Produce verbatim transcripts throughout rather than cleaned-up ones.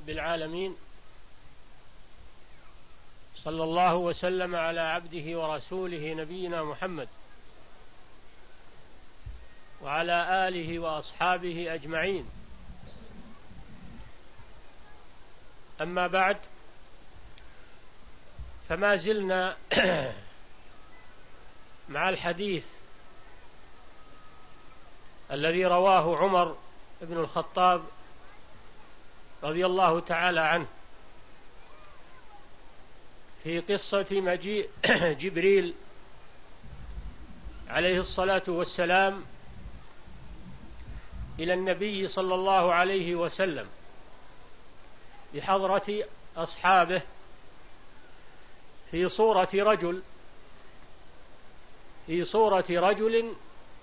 رب العالمين، صلى الله وسلم على عبده ورسوله نبينا محمد وعلى آله وأصحابه أجمعين. أما بعد، فما زلنا مع الحديث الذي رواه عمر بن الخطاب رضي الله تعالى عنه في قصة مجيء جبريل عليه الصلاة والسلام إلى النبي صلى الله عليه وسلم بحضرة أصحابه في صورة رجل في صورة رجل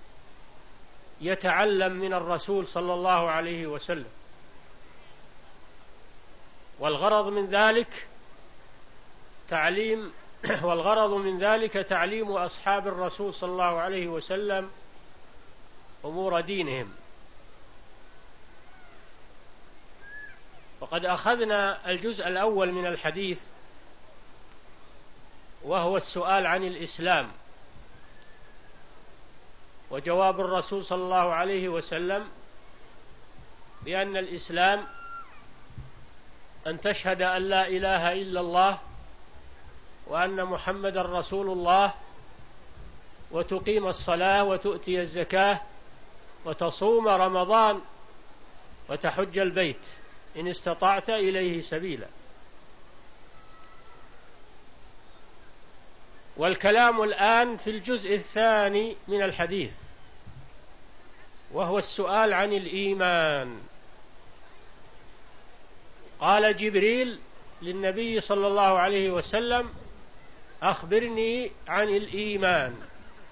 يتعلم من الرسول صلى الله عليه وسلم، والغرض من ذلك تعليم والغرض من ذلك تعليم أصحاب الرسول صلى الله عليه وسلم أمور دينهم. وقد أخذنا الجزء الأول من الحديث وهو السؤال عن الإسلام، وجواب الرسول صلى الله عليه وسلم بأن الإسلام أن تشهد أن لا إله إلا الله وأن محمدًا رسول الله، وتقيم الصلاة وتؤتي الزكاة وتصوم رمضان وتحج البيت إن استطعت إليه سبيلا. والكلام الآن في الجزء الثاني من الحديث وهو السؤال عن الإيمان. قال جبريل للنبي صلى الله عليه وسلم: أخبرني عن الإيمان.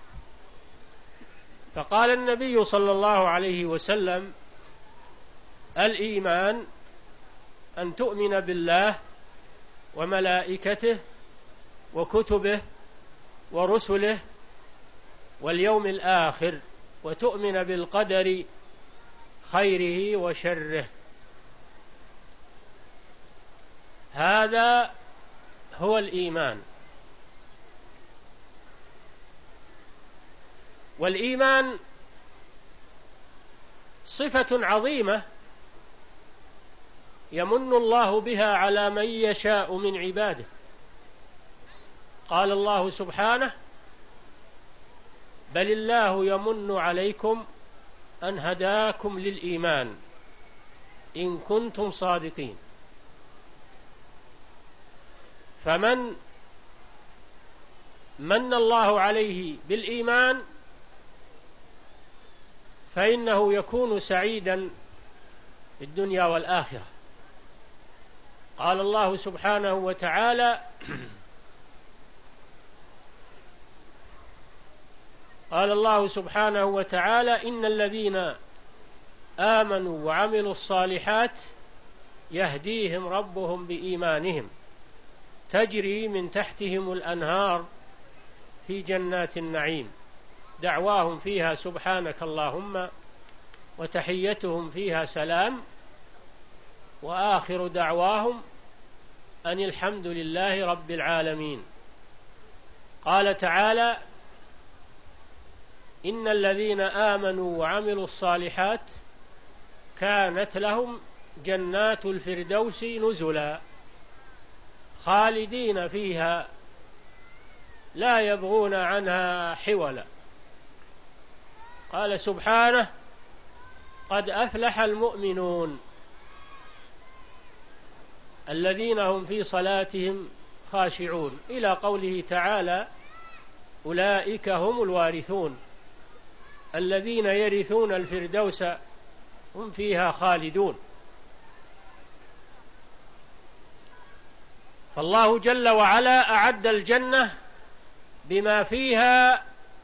فقال النبي صلى الله عليه وسلم: الإيمان أن تؤمن بالله وملائكته وكتبه ورسله واليوم الآخر، وتؤمن بالقدر خيره وشره. هذا هو الإيمان. والإيمان صفة عظيمة يمن الله بها على من يشاء من عباده. قال الله سبحانه: بل الله يمن عليكم أن هداكم للإيمان إن كنتم صادقين. فمن من الله عليه بالإيمان فإنه يكون سعيدا في الدنيا والآخرة. قال الله سبحانه وتعالى: قال الله سبحانه وتعالى: إن الذين آمنوا وعملوا الصالحات يهديهم ربهم بإيمانهم تجري من تحتهم الأنهار في جنات النعيم دعواهم فيها سبحانك اللهم وتحيتهم فيها سلام وآخر دعواهم أن الحمد لله رب العالمين. قال تعالى: إن الذين آمنوا وعملوا الصالحات كانت لهم جنات الفردوس نزلا خالدين فيها لا يبغون عنها حولا. قال سبحانه: قد أفلح المؤمنون الذين هم في صلاتهم خاشعون، إلى قوله تعالى: أولئك هم الوارثون الذين يرثون الفردوس هم فيها خالدون. فالله جل وعلا أعد الجنة بما فيها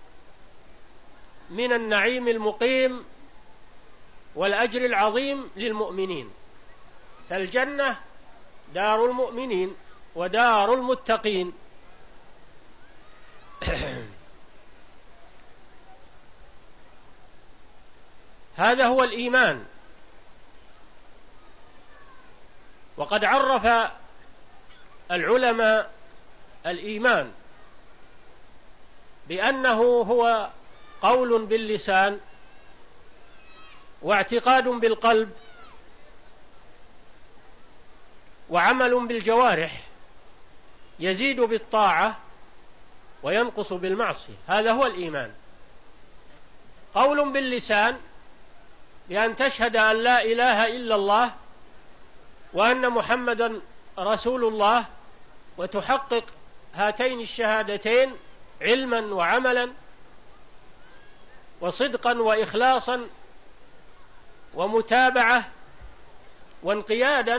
من النعيم المقيم والأجر العظيم للمؤمنين. فالجنة دار المؤمنين ودار المتقين. هذا هو الإيمان. وقد عرف العلماء الإيمان بأنه هو قول باللسان واعتقاد بالقلب وعمل بالجوارح، يزيد بالطاعة وينقص بالمعصية. هذا هو الإيمان. قول باللسان بأن تشهد أن لا إله إلا الله وأن محمدا رسول الله، وتحقق هاتين الشهادتين علما وعملا وصدقا وإخلاصا ومتابعة وانقيادا.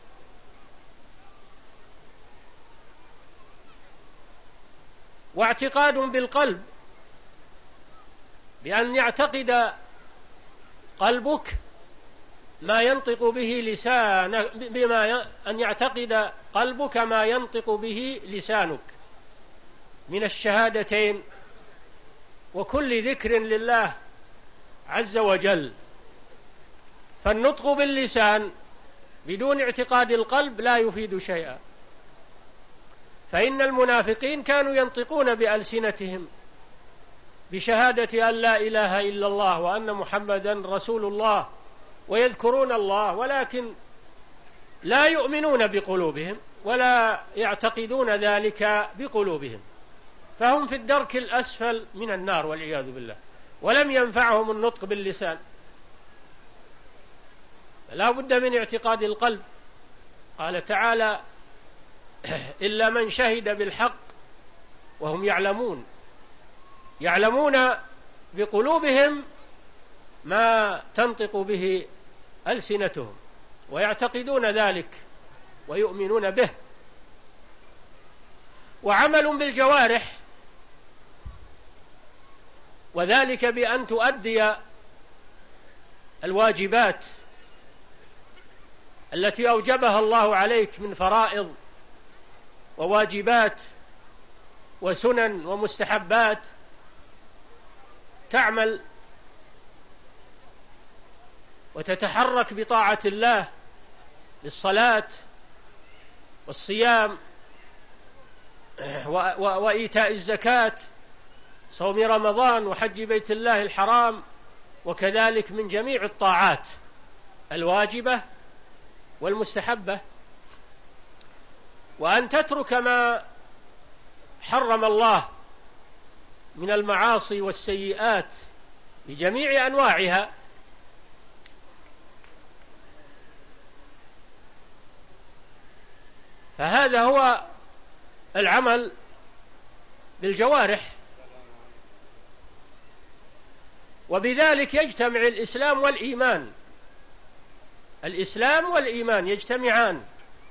واعتقاد بالقلب بأن يعتقد قلبك ما ينطق به لسانك، بما أن يعتقد قلبك ما ينطق به لسانك من الشهادتين وكل ذكر لله عز وجل. فالنطق باللسان بدون اعتقاد القلب لا يفيد شيئا، فإن المنافقين كانوا ينطقون بألسنتهم بشهادة أن لا إله إلا الله وأن محمدا رسول الله ويذكرون الله، ولكن لا يؤمنون بقلوبهم ولا يعتقدون ذلك بقلوبهم، فهم في الدرك الأسفل من النار والعياذ بالله، ولم ينفعهم النطق باللسان. لا بد من اعتقاد القلب. قال تعالى: إلا من شهد بالحق وهم يعلمون، يعلمون بقلوبهم ما تنطق به ألسنتهم ويعتقدون ذلك ويؤمنون به. وعمل بالجوارح، وذلك بأن تؤدي الواجبات التي أوجبها الله عليك من فرائض وواجبات وسنن ومستحبات، تعمل وتتحرك بطاعة الله بالصلاة والصيام وإيتاء الزكاة، صوم رمضان وحج بيت الله الحرام، وكذلك من جميع الطاعات الواجبة والمستحبة. وأن تترك ما حرم الله من المعاصي والسيئات بجميع أنواعها. فهذا هو العمل بالجوارح، وبذلك يجتمع الإسلام والإيمان. الإسلام والإيمان يجتمعان.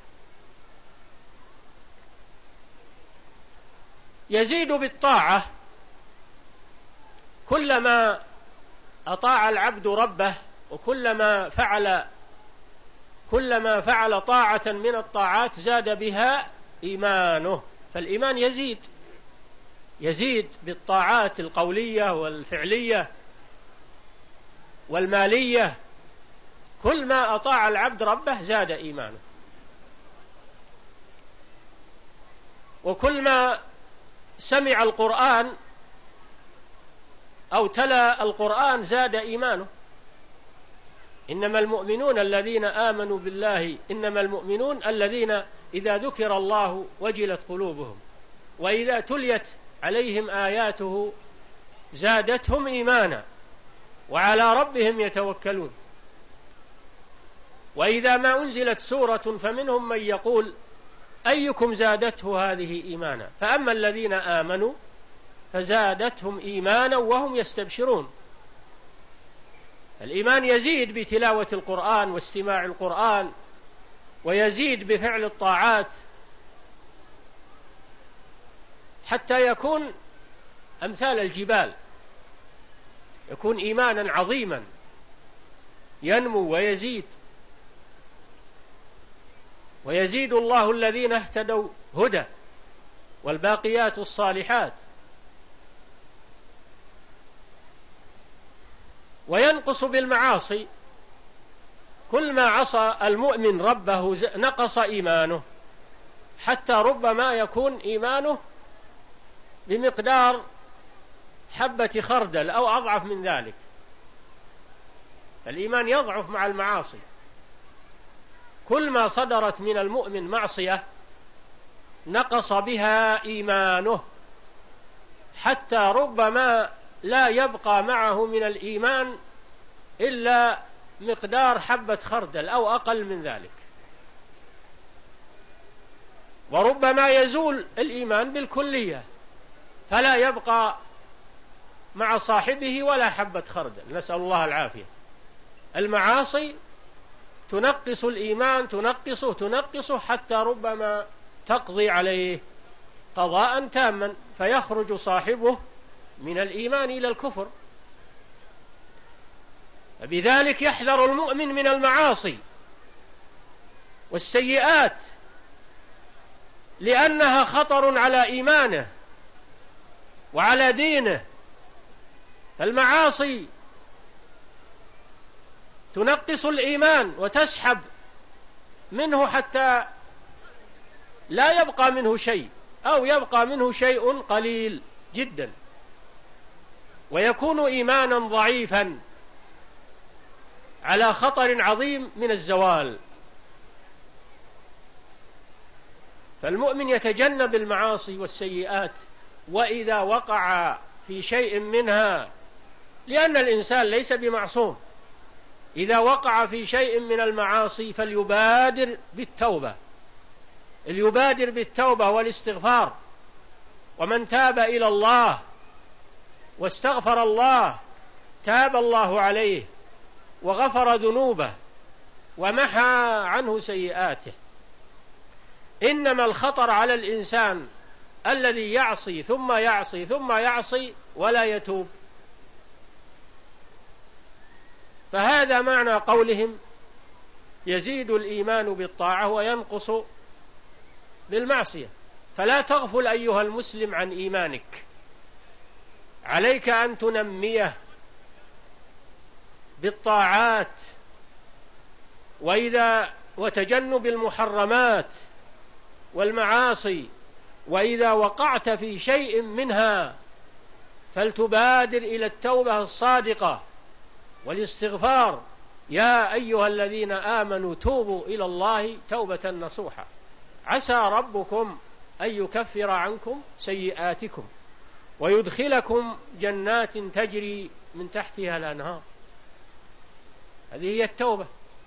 يزيد بالطاعة، كلما أطاع العبد ربه وكلما فعل كلما فعل طاعة من الطاعات زاد بها إيمانه. فالإيمان يزيد يزيد بالطاعات القولية والفعلية والمالية. كل ما أطاع العبد ربه زاد إيمانه، وكل ما سمع القرآن أو تلا القرآن زاد إيمانه. إنما المؤمنون الذين آمنوا بالله إنما المؤمنون الذين إذا ذكر الله وجلت قلوبهم وإذا تليت عليهم آياته زادتهم إيمانا وعلى ربهم يتوكلون. وإذا ما أنزلت سورة فمنهم من يقول أيكم زادته هذه إيمانا، فأما الذين آمنوا فزادتهم إيمانا وهم يستبشرون. الإيمان يزيد بتلاوة القرآن واستماع القرآن، ويزيد بفعل الطاعات حتى يكون أمثال الجبال، يكون إيمانا عظيما ينمو ويزيد. ويزيد الله الذين اهتدوا هدى، والباقيات الصالحات. وينقص بالمعاصي، كل ما عصى المؤمن ربه نقص إيمانه، حتى ربما يكون إيمانه بمقدار حبة خردل أو أضعف من ذلك. الإيمان يضعف مع المعاصي. كل ما صدرت من المؤمن معصية نقص بها إيمانه، حتى ربما لا يبقى معه من الإيمان إلا مقدار حبة خردل أو أقل من ذلك، وربما يزول الإيمان بالكلية فلا يبقى مع صاحبه ولا حبة خردل، نسأل الله العافية. المعاصي تنقص الإيمان، تنقصه تنقصه حتى ربما تقضي عليه قضاء تاما فيخرج صاحبه من الإيمان إلى الكفر. بذلك يحذر المؤمن من المعاصي والسيئات، لأنها خطر على إيمانه وعلى دينه. فالمعاصي تنقص الإيمان وتسحب منه حتى لا يبقى منه شيء، أو يبقى منه شيء قليل جدا، ويكون إيمانا ضعيفا على خطر عظيم من الزوال. فالمؤمن يتجنب المعاصي والسيئات وإذا وقع في شيء منها، لأن الإنسان ليس بمعصوم، إذا وقع في شيء من المعاصي فليبادر بالتوبة، ليبادر بالتوبة والاستغفار. ومن تاب إلى الله واستغفر الله تاب الله عليه وغفر ذنوبه ومحى عنه سيئاته. إنما الخطر على الإنسان الذي يعصي ثم يعصي ثم يعصي ولا يتوب. فهذا معنى قولهم يزيد الإيمان بالطاعة وينقص بالمعصية. فلا تغفل أيها المسلم عن إيمانك، عليك أن تنميه بالطاعات وإذا وتجنب المحرمات والمعاصي، وإذا وقعت في شيء منها فلتبادر إلى التوبة الصادقة والاستغفار. يا أيها الذين آمنوا توبوا إلى الله توبة نصوحا عسى ربكم أن يكفر عنكم سيئاتكم ويدخلكم جنات تجري من تحتها الأنهار. هذه هي التوبة.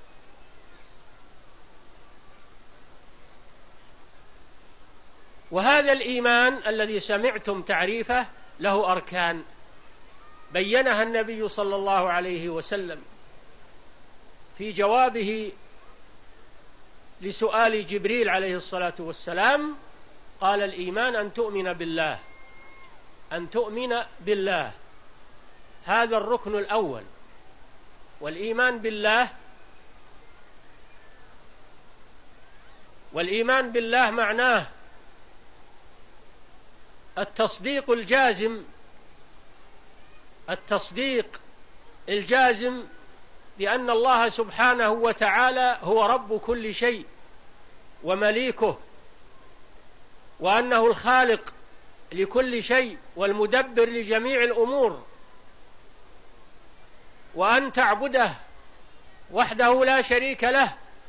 وهذا الإيمان الذي سمعتم تعريفه له أركان بينها النبي صلى الله عليه وسلم في جوابه لسؤال جبريل عليه الصلاة والسلام. قال الإيمان أن تؤمن بالله، أن تؤمن بالله، هذا الركن الأول. والإيمان بالله والإيمان بالله معناه التصديق الجازم، التصديق الجازم بأن الله سبحانه وتعالى هو رب كل شيء ومليكه، وأنه الخالق لكل شيء والمدبر لجميع الأمور، وأن تعبده وحده لا شريك له،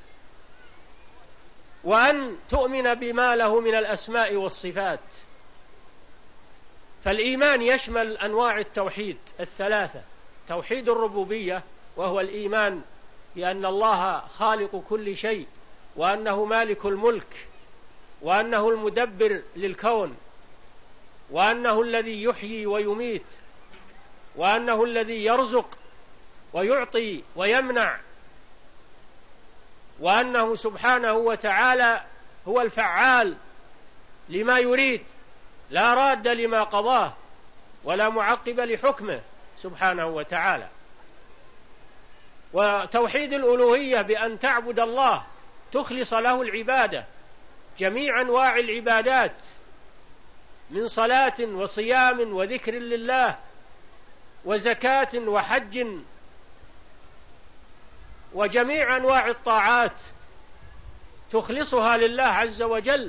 وأن تؤمن بما له من الأسماء والصفات. فالإيمان يشمل أنواع التوحيد الثلاثة: توحيد الربوبية وهو الإيمان بأن الله خالق كل شيء، وأنه مالك الملك، وأنه المدبر للكون، وأنه الذي يحيي ويميت، وأنه الذي يرزق ويعطي ويمنع، وأنه سبحانه وتعالى هو الفعال لما يريد، لا راد لما قضاه ولا معقب لحكمه سبحانه وتعالى. وتوحيد الألوهية بأن تعبد الله تخلص له العبادة، جميع أنواع العبادات من صلاة وصيام وذكر لله وزكاة وحج وجميع أنواع الطاعات تخلصها لله عز وجل،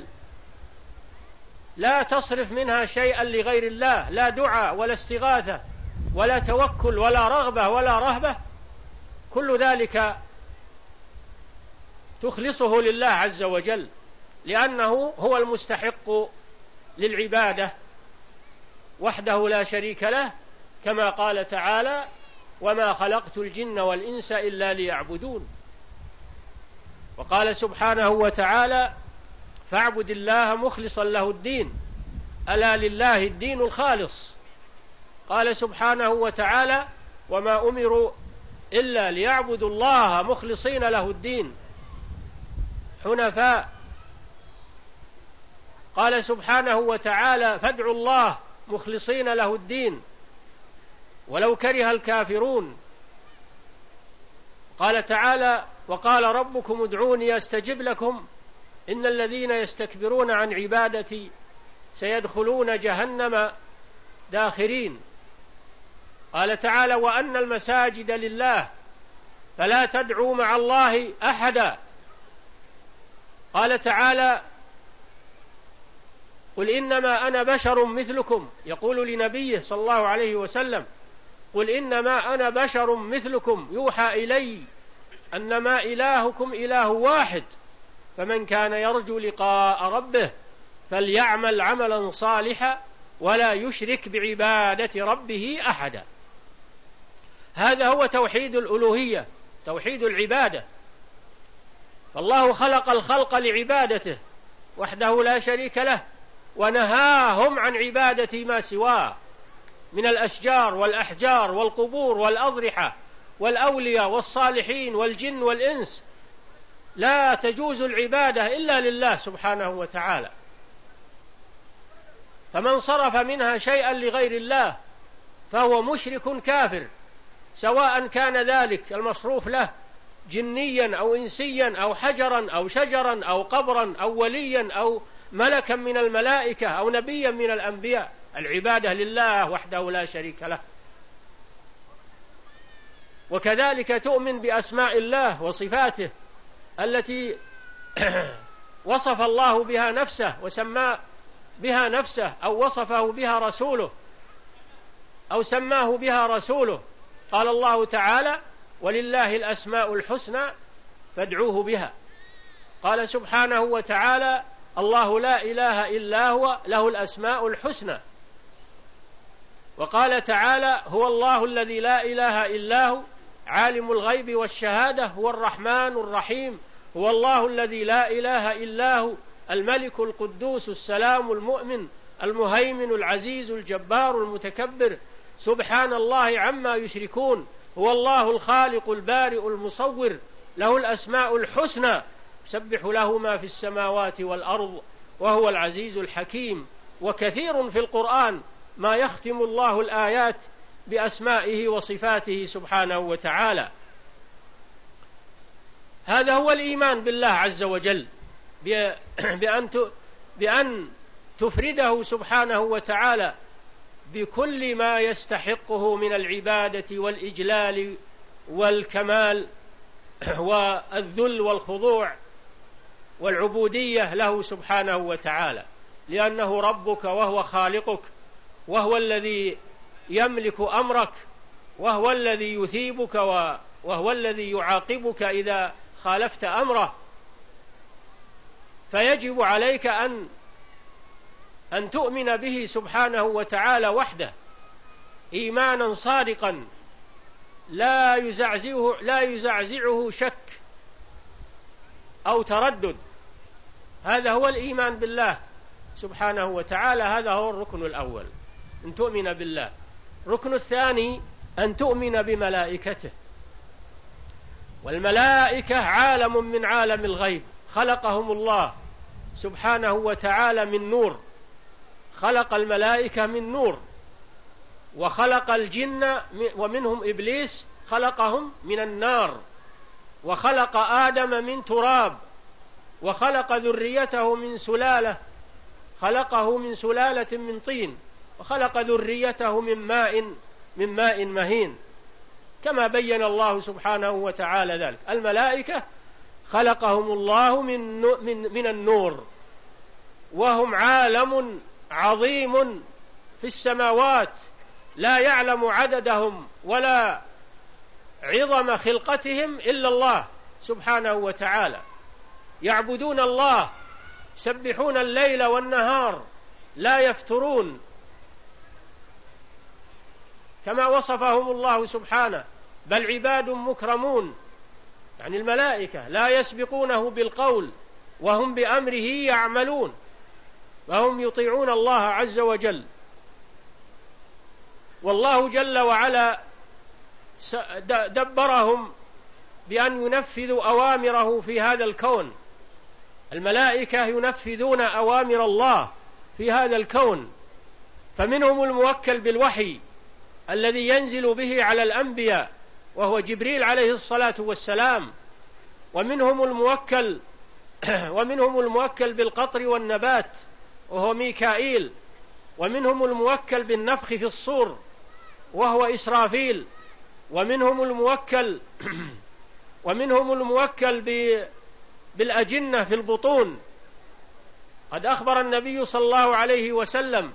لا تصرف منها شيئا لغير الله، لا دعاء ولا استغاثة ولا توكل ولا رغبة ولا رهبة، كل ذلك تخلصه لله عز وجل، لأنه هو المستحق للعبادة وحده لا شريك له، كما قال تعالى: وما خلقت الجن والإنس إلا ليعبدون. وقال سبحانه وتعالى: فاعبد الله مخلصا له الدين، ألا لله الدين الخالص. قال سبحانه وتعالى: وما أمروا إلا ليعبدوا الله مخلصين له الدين حنفاء. قال سبحانه وتعالى: فادعوا الله مخلصين له الدين ولو كره الكافرون. قال تعالى: وقال ربكم ادعوني أستجب لكم إن الذين يستكبرون عن عبادتي سيدخلون جهنم داخرين. قال تعالى: وأن المساجد لله فلا تدعوا مع الله أحدا. قال تعالى: قل إنما أنا بشر مثلكم، يقول لنبيه صلى الله عليه وسلم: قل إنما أنا بشر مثلكم يوحى إلي أنما إلهكم إله واحد فمن كان يرجو لقاء ربه فليعمل عملا صالحا ولا يشرك بعبادة ربه أحدا. هذا هو توحيد الألوهية، توحيد العبادة. فالله خلق الخلق لعبادته وحده لا شريك له، ونهاهم عن عبادة ما سواه من الأشجار والأحجار والقبور والأضرحة والأولياء والصالحين والجن والإنس. لا تجوز العبادة إلا لله سبحانه وتعالى، فمن صرف منها شيئا لغير الله فهو مشرك كافر، سواء كان ذلك المصروف له جنيا أو إنسيا أو حجرا أو شجرا أو قبرا أو وليا أو ملكا من الملائكة أو نبيا من الأنبياء. العبادة لله وحده لا شريك له. وكذلك تؤمن بأسماء الله وصفاته التي وصف الله بها نفسه وسمى بها نفسه أو وصفه بها رسوله أو سماه بها رسوله. قال الله تعالى: ولله الأسماء الحسنى فادعوه بها. قال سبحانه وتعالى: الله لا إله إلا هو له الأسماء الحسنى. وقال تعالى: هو الله الذي لا إله إلا هو عالم الغيب والشهادة هو الرحمن الرحيم. هو الله الذي لا إله إلا هو الملك القدوس السلام المؤمن المهيمن العزيز الجبار المتكبر سبحان الله عما يشركون. هو الله الخالق البارئ المصور له الأسماء الحسنى يسبح له ما في السماوات والأرض وهو العزيز الحكيم. وكثير في القرآن ما يختم الله الآيات بأسمائه وصفاته سبحانه وتعالى. هذا هو الإيمان بالله عز وجل، بأن بأن تفرده سبحانه وتعالى بكل ما يستحقه من العبادة والإجلال والكمال والذل والخضوع والعبودية له سبحانه وتعالى، لأنه ربك وهو خالقك وهو الذي يملك أمرك وهو الذي يثيبك وهو الذي يعاقبك إذا خالفت أمره. فيجب عليك أن أن تؤمن به سبحانه وتعالى وحده إيمانا صادقا لا يزعزعه لا يزعزعه شك أو تردد. هذا هو الإيمان بالله سبحانه وتعالى. هذا هو الركن الأول، أن تؤمن بالله. الركن الثاني أن تؤمن بملائكته. والملائكة عالم من عالم الغيب، خلقهم الله سبحانه وتعالى من نور، خلق الملائكة من نور، وخلق الجن ومنهم إبليس خلقهم من النار، وخلق آدم من تراب، وخلق ذريته من سلالة خلقه من سلالة من طين، وخلق ذريته من ماء من ماء مهين. كما بين الله سبحانه وتعالى ذلك. الملائكة خلقهم الله من من من النور، وهم عالم عظيم في السماوات لا يعلم عددهم ولا عظم خلقتهم إلا الله سبحانه وتعالى. يعبدون الله، يسبحون الليل والنهار لا يفترون، كما وصفهم الله سبحانه، بل عباد مكرمون، يعني الملائكة لا يسبقونه بالقول وهم بأمره يعملون، وهم يطيعون الله عز وجل. والله جل وعلا دبرهم بأن ينفذوا أوامره في هذا الكون. الملائكة ينفذون أوامر الله في هذا الكون، فمنهم الموكل بالوحي الذي ينزل به على الأنبياء وهو جبريل عليه الصلاة والسلام، ومنهم الموكل ومنهم الموكل بالقطر والنبات وهو ميكائيل، ومنهم الموكل بالنفخ في الصور وهو إسرافيل، ومنهم الموكل ومنهم الموكل بالأجنة في البطون. قد أخبر النبي صلى الله عليه وسلم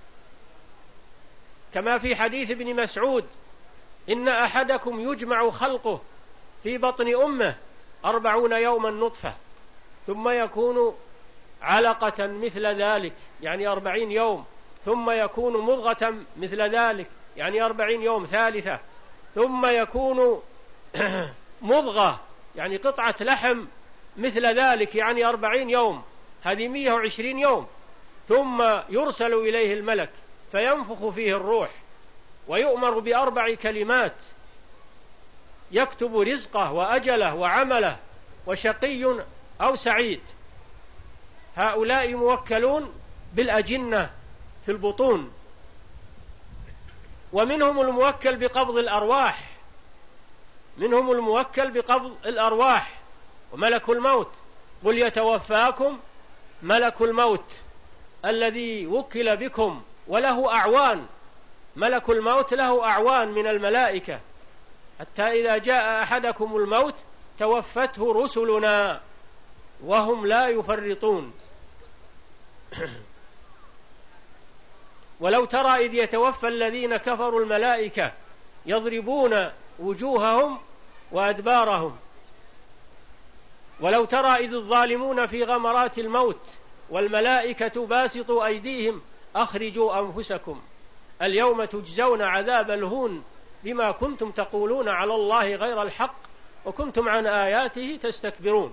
كما في حديث ابن مسعود: إن أحدكم يجمع خلقه في بطن أمه أربعون يوما نطفة، ثم يكون علقة مثل ذلك، يعني أربعين يوم، ثم يكون مضغة مثل ذلك، يعني أربعين يوم ثالثة، ثم يكون مضغة يعني قطعة لحم مثل ذلك، يعني أربعين يوم، هذه مئة وعشرين يوم، ثم يرسل إليه الملك فينفخ فيه الروح ويؤمر بأربع كلمات يكتب رزقه وأجله وعمله وشقي أو سعيد. هؤلاء موكلون بالأجنة في البطون. ومنهم الموكل بقبض الأرواح، منهم الموكل بقبض الأرواح وملك الموت. قل يتوفاكم ملك الموت الذي وكل بكم وله أعوان. ملك الموت له أعوان من الملائكة، حتى إذا جاء أحدكم الموت توفته رسلنا وهم لا يفرطون. ولو ترى إذ يتوفى الذين كفروا الملائكة يضربون وجوههم وأدبارهم. ولو ترى إذ الظالمون في غمرات الموت والملائكة باسطوا أيديهم أخرجوا أنفسكم اليوم تجزون عذاب الهون بما كنتم تقولون على الله غير الحق وكنتم عن آياته تستكبرون.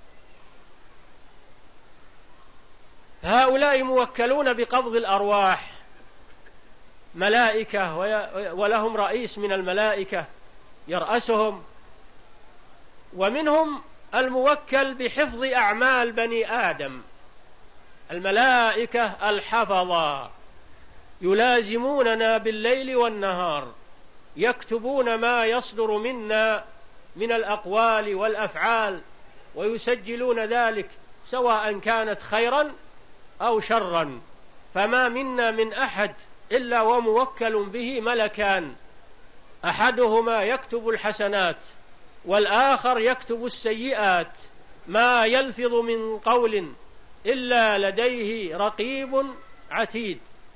هؤلاء موكلون بقبض الأرواح، ملائكة ولهم رئيس من الملائكة يرأسهم. ومنهم الموكل بحفظ أعمال بني آدم، الملائكة الحفظة يلازموننا بالليل والنهار، يكتبون ما يصدر منا من الأقوال والأفعال ويسجلون ذلك سواء كانت خيرا أو شرا. فما منا من أحد إلا وموكل به ملكان، أحدهما يكتب الحسنات والآخر يكتب السيئات، ما يلفظ من قول إلا لديه رقيب عتيد.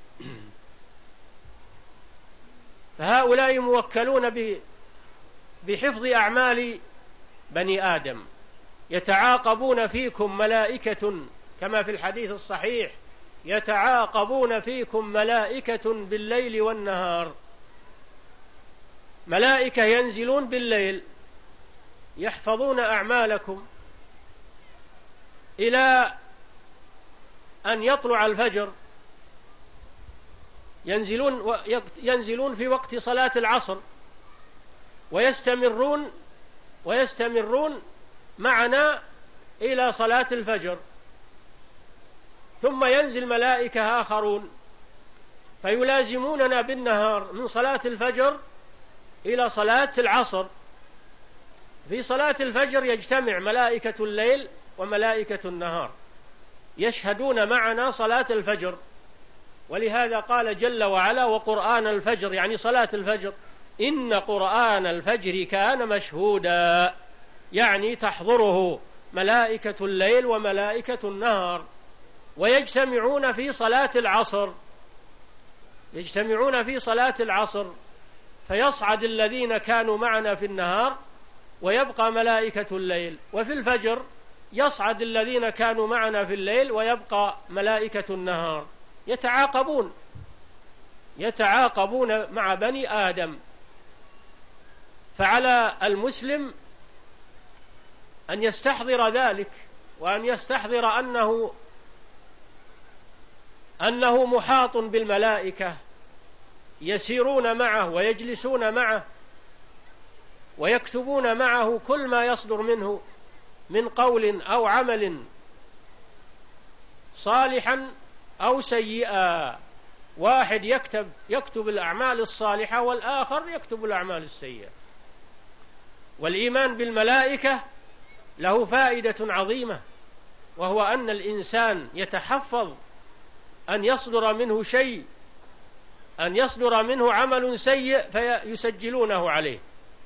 فهؤلاء موكلون بحفظ أعمال بني آدم. يتعاقبون فيكم ملائكة كما في الحديث الصحيح: يتعاقبون فيكم ملائكة بالليل والنهار. ملائكة ينزلون بالليل يحفظون أعمالكم إلى أن يطلع الفجر. ينزلون ينزلون في وقت صلاة العصر ويستمرون ويستمرون معنا إلى صلاة الفجر، ثم ينزل ملائكة آخرون فيلازموننا بالنهار من صلاة الفجر إلى صلاة العصر. في صلاة الفجر يجتمع ملائكة الليل وملائكة النهار يشهدون معنا صلاة الفجر، ولهذا قال جل وعلا: وقرآن الفجر، يعني صلاة الفجر. إن قرآن الفجر كان مشهودا، يعني تحضره ملائكة الليل وملائكة النهار، ويجتمعون في صلاة العصر يجتمعون في صلاة العصر فيصعد الذين كانوا معنا في النهار ويبقى ملائكة الليل، وفي الفجر يصعد الذين كانوا معنا في الليل ويبقى ملائكة النهار، يتعاقبون يتعاقبون مع بني آدم. فعلى المسلم أن يستحضر ذلك، وأن يستحضر أنه أنه محاط بالملائكة يسيرون معه ويجلسون معه ويكتبون معه كل ما يصدر منه من قول أو عمل صالحا أو سيئا. واحد يكتب يكتب الأعمال الصالحة والآخر يكتب الأعمال السيئة. والإيمان بالملائكة له فائدة عظيمة، وهو أن الإنسان يتحفظ أن يصدر منه شيء أن يصدر منه عمل سيء فيسجلونه عليه،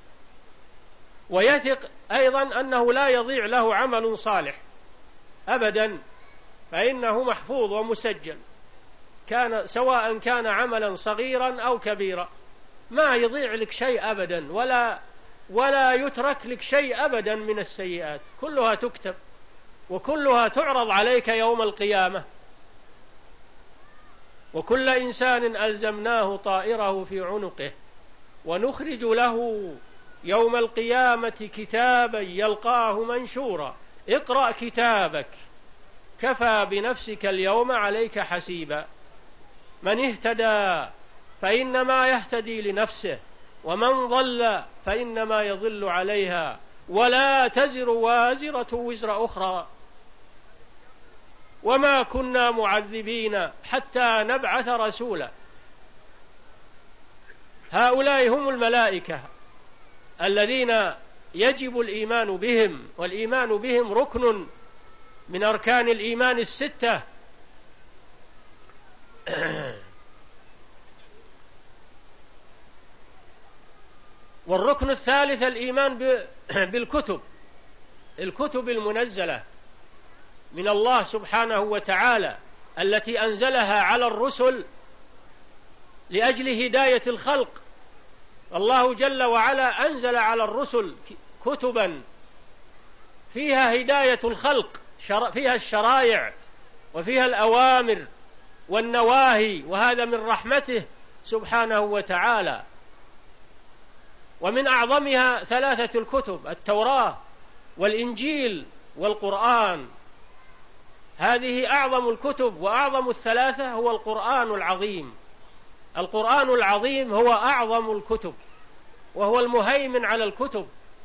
ويثق أيضا أنه لا يضيع له عمل صالح أبدا، فإنه محفوظ ومسجل، كان سواء كان عملا صغيرا أو كبيرا، ما يضيع لك شيء أبدا، ولا ولا يترك لك شيء أبدا من السيئات، كلها تكتب وكلها تعرض عليك يوم القيامة. وكل إنسان ألزمناه طائره في عنقه ونخرج له يوم القيامة كتابا يلقاه منشورا اقرأ كتابك كفى بنفسك اليوم عليك حسيبا. من اهتدى فإنما يهتدي لنفسه، ومن ضل فإنما يضل عليها، ولا تزر وازرة وزر أخرى، وما كنا معذبين حتى نبعث رسولا. هؤلاء هم الملائكة الذين يجب الإيمان بهم، والإيمان بهم ركن من أركان الإيمان الستة. والركن الثالث الإيمان بالكتب الكتب المنزلة من الله سبحانه وتعالى التي أنزلها على الرسل لأجل هداية الخلق. الله جل وعلا أنزل على الرسل كتبا فيها هداية الخلق، فيها الشرائع وفيها الأوامر والنواهي، وهذا من رحمته سبحانه وتعالى. ومن أعظمها ثلاثة الكتب: التوراة والإنجيل والقرآن. هذه أعظم الكتب، وأعظم الثلاثة هو القرآن العظيم. القرآن العظيم هو أعظم الكتب، وهو المهيمن على الكتب.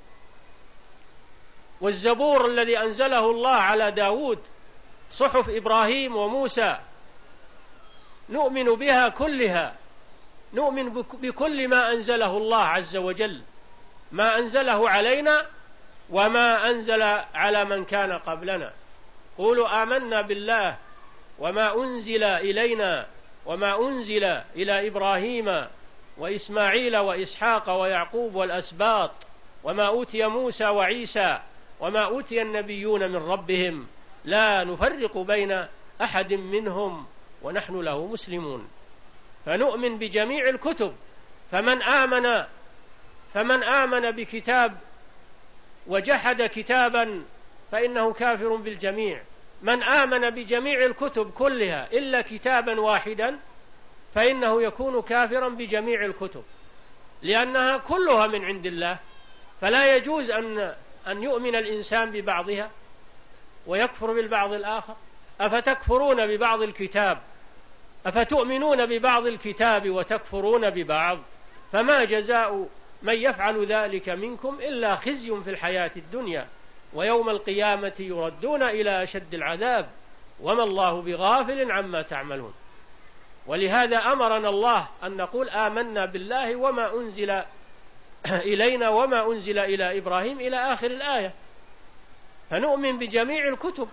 والزبور الذي أنزله الله على داود، صحف إبراهيم وموسى، نؤمن بها كلها، نؤمن بكل ما أنزله الله عز وجل، ما أنزله علينا وما أنزل على من كان قبلنا. قولوا آمنا بالله وما أنزل إلينا وما أنزل إلى إبراهيم وإسماعيل وإسحاق ويعقوب والأسباط وما أوتي موسى وعيسى وما أوتي النبيون من ربهم لا نفرق بين أحد منهم ونحن له مسلمون. فنؤمن بجميع الكتب. فمن آمن فمن آمن بكتاب وجحد كتابا فإنه كافر بالجميع. من آمن بجميع الكتب كلها إلا كتابا واحدا فإنه يكون كافرا بجميع الكتب، لأنها كلها من عند الله، فلا يجوز أن أن يؤمن الإنسان ببعضها ويكفر بالبعض الآخر. أفتكفرون ببعض الكتاب أفتؤمنون ببعض الكتاب وتكفرون ببعض؟ فما جزاء من يفعل ذلك منكم إلا خزي في الحياة الدنيا ويوم القيامة يردون إلى أشد العذاب وما الله بغافل عما تعملون. ولهذا أمرنا الله أن نقول آمنا بالله وما أنزل إلينا وما أنزل إلى إبراهيم إلى آخر الآية، فنؤمن بجميع الكتب.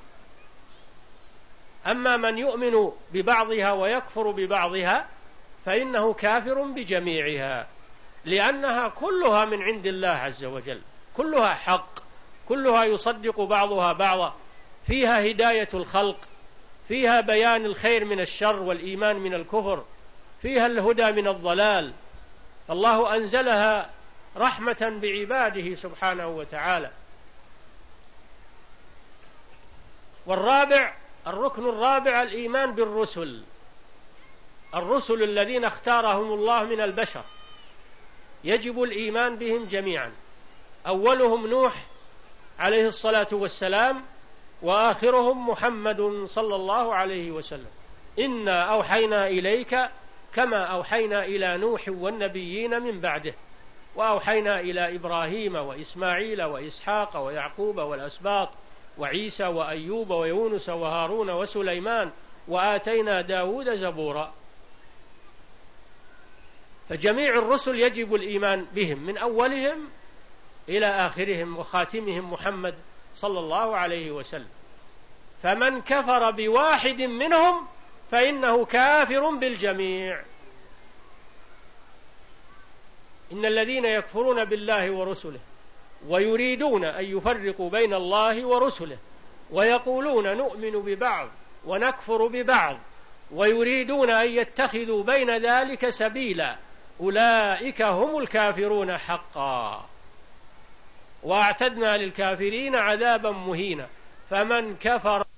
أما من يؤمن ببعضها ويكفر ببعضها فإنه كافر بجميعها. لأنها كلها من عند الله عز وجل، كلها حق، كلها يصدق بعضها بعضا، فيها هداية الخلق، فيها بيان الخير من الشر والإيمان من الكفر، فيها الهدى من الضلال. الله أنزلها رحمة بعباده سبحانه وتعالى. والرابع، الركن الرابع، الإيمان بالرسل، الرسل الذين اختارهم الله من البشر يجب الإيمان بهم جميعا، أولهم نوح عليه الصلاة والسلام، وآخرهم محمد صلى الله عليه وسلم. إنا أوحينا إليك كما أوحينا إلى نوح والنبيين من بعده، وأوحينا إلى إبراهيم وإسماعيل وإسحاق ويعقوب والأسباط وعيسى وأيوب ويونس وهارون وسليمان وآتينا داود زبورا. فجميع الرسل يجب الإيمان بهم من أولهم إلى آخرهم وخاتمهم محمد صلى الله عليه وسلم. فمن كفر بواحد منهم فإنه كافر بالجميع. إن الذين يكفرون بالله ورسله ويريدون أن يفرقوا بين الله ورسله ويقولون نؤمن ببعض ونكفر ببعض ويريدون أن يتخذوا بين ذلك سبيلا أولئك هم الكافرون حقا وأعتدنا للكافرين عذابا مهينا. فمن كفر